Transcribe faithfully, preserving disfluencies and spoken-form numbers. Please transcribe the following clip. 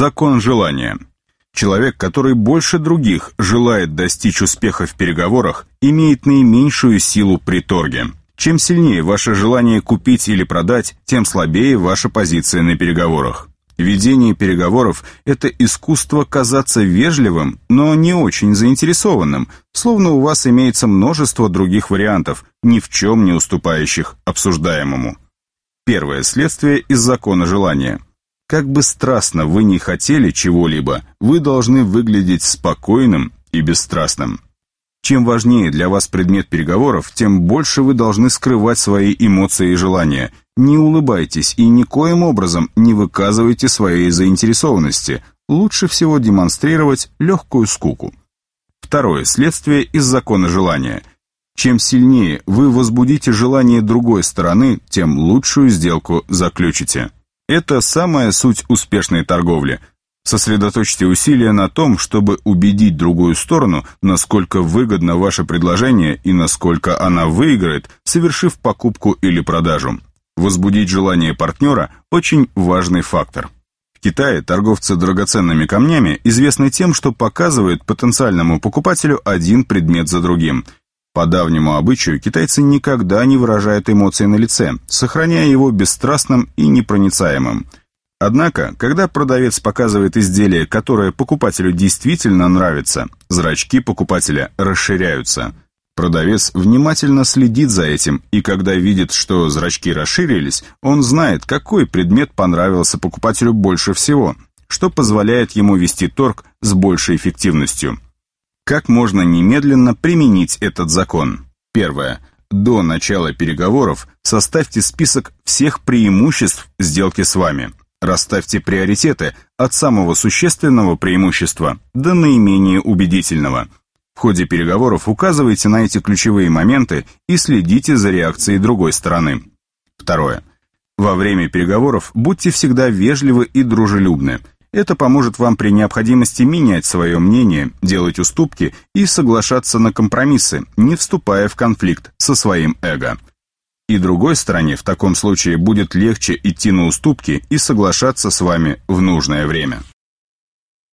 Закон желания. Человек, который больше других желает достичь успеха в переговорах, имеет наименьшую силу при торге. Чем сильнее ваше желание купить или продать, тем слабее ваша позиция на переговорах. Ведение переговоров – это искусство казаться вежливым, но не очень заинтересованным, словно у вас имеется множество других вариантов, ни в чем не уступающих обсуждаемому. Первое следствие из закона желания. Как бы страстно вы ни хотели чего-либо, вы должны выглядеть спокойным и бесстрастным. Чем важнее для вас предмет переговоров, тем больше вы должны скрывать свои эмоции и желания. Не улыбайтесь и никоим образом не выказывайте своей заинтересованности. Лучше всего демонстрировать легкую скуку. Второе следствие из закона желания. Чем сильнее вы возбудите желание другой стороны, тем лучшую сделку заключите. Это самая суть успешной торговли. Сосредоточьте усилия на том, чтобы убедить другую сторону, насколько выгодно ваше предложение и насколько она выиграет, совершив покупку или продажу. Возбудить желание партнера – очень важный фактор. В Китае торговцы драгоценными камнями известны тем, что показывают потенциальному покупателю один предмет за другим. По давнему обычаю китайцы никогда не выражают эмоции на лице, сохраняя его бесстрастным и непроницаемым. Однако, когда продавец показывает изделие, которое покупателю действительно нравится, зрачки покупателя расширяются. Продавец внимательно следит за этим, и когда видит, что зрачки расширились, он знает, какой предмет понравился покупателю больше всего, что позволяет ему вести торг с большей эффективностью. Как можно немедленно применить этот закон? Первое. До начала переговоров составьте список всех преимуществ сделки с вами. Расставьте приоритеты от самого существенного преимущества до наименее убедительного. В ходе переговоров указывайте на эти ключевые моменты и следите за реакцией другой стороны. Второе. Во время переговоров будьте всегда вежливы и дружелюбны. Это поможет вам при необходимости менять свое мнение, делать уступки и соглашаться на компромиссы, не вступая в конфликт со своим эго. И другой стороне в таком случае будет легче идти на уступки и соглашаться с вами в нужное время.